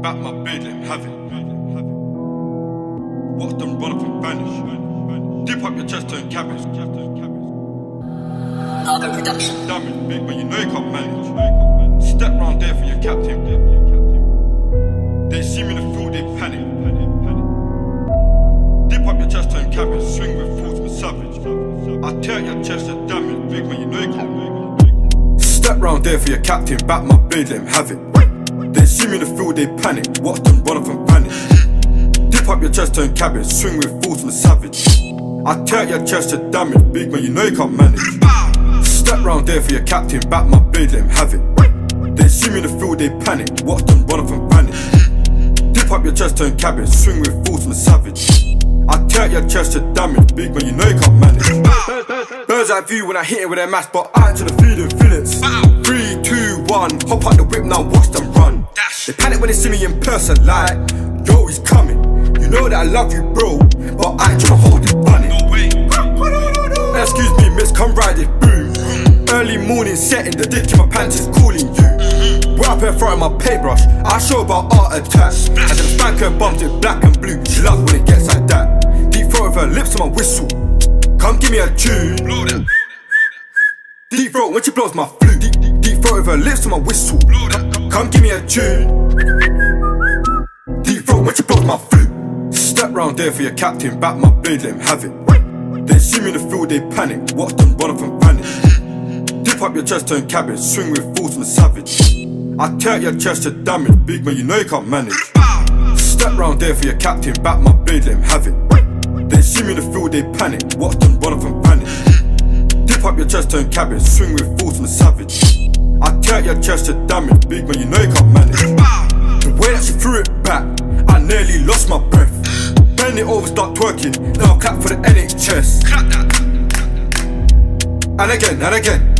captain, back my beard, let him have it. Watch them run up and vanish. Dip up your chest, turn cabbage. Margo Production. Damage big, but you know you can't manage. Step round there for your captain. They see me in the field, they panic. Dip up your chest, turn cabbage. Swing with force, I'm savage. I tear your chest, the damage big, but you know you can't. Step round there for your captain, back my blade, let him have it. They see me in the field, they panic. Watch them run up and vanish. Dip up your chest, turn cabbage. Swing with force, I'm a savage. I tear your chest, the damage big, but you know you can't manage. Step round there for your captain, back my blade, let him have it. They see me in the field, they panic. Watch them run up and vanish. Dip up your chest, turn cabbage. Swing with force, I'm a savage. I tear your chest, the damage big, but you know you can't manage. Bird's eye view when I hit it with their mask, but I into the feelings. 3, 2, 1, hop out the whip now, watch them run. They panic when they see me in person, like, yo, he's coming. You know that I love you, bro, but I ain't tryna hold it running. Excuse me, miss, come ride it, boom. Early morning setting, the dick in my pants is calling you. We're up in front of my paintbrush, I show about art attack. And then spank her bumps in black and blue, she loves when it gets like that. Deep throat with her lips on my whistle, come give me a tune. Deep throat when she blows my flute. Deep throat with her lips on my whistle, come give me a tune. Deep throat when she blows my flute. Step round there for your captain, back my blade, let him have it. They see me in the field, they panic. Watch them run up and vanish. Dip up your chest, turn cabbage. Swing with force, I'm a savage. I tear your chest, the damage big, man, you know you can't manage. Step round there for your captain, back my blade, let him have it. They see me in the field, they panic. Watch them run up and vanish. Dip up your chest, turn cabbage. Swing with force, I'm a savage. I tear your chest, the damage big, man, you know you can't manage. The way that she threw it back, I nearly lost my breath. Bend it over, start twerking. Now clap for the NHS. Clap that. And again, and again.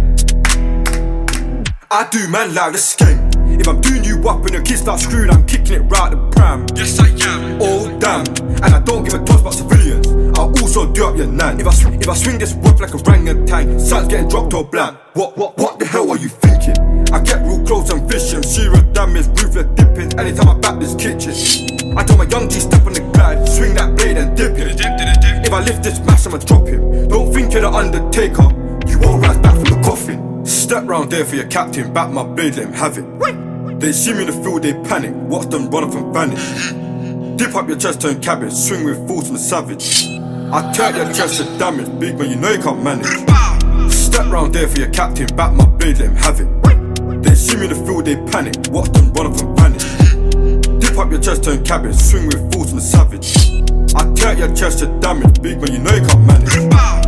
I do man loud, this game. If I'm doing you up and your kids start screwing, I'm kicking it right the pram. Yes I am. Oh damn. And I don't give a toss about civilians. I'll also do up your nan. If I swing this whip like a orangutan, sun's getting dropped or blam. What the hell are you thinking? I get real close and fishing. Shearer damage, ruthless dipping. Anytime I back this kitchen, I tell my young G step on the glide, swing that blade and dip him. If I lift this mass, I'ma drop him. Don't think you're the Undertaker, you won't rise back from the coffin. Step round there for your captain, back my blade, let him have it. They see me in the field, they panic. Watch them run up and vanish. Dip up your chest, turn cabbage. Swing with force, I'm a savage. I tear your chest, the damage big, man, you know you can't manage. Step round there for your captain, back my blade, let him have it. They see me in the field, they panic. Watch them run up and vanish. Dip up your chest, turn cabbage. Swing with force, I'm a savage. I tear your chest, the damage big, man, you know you can't manage.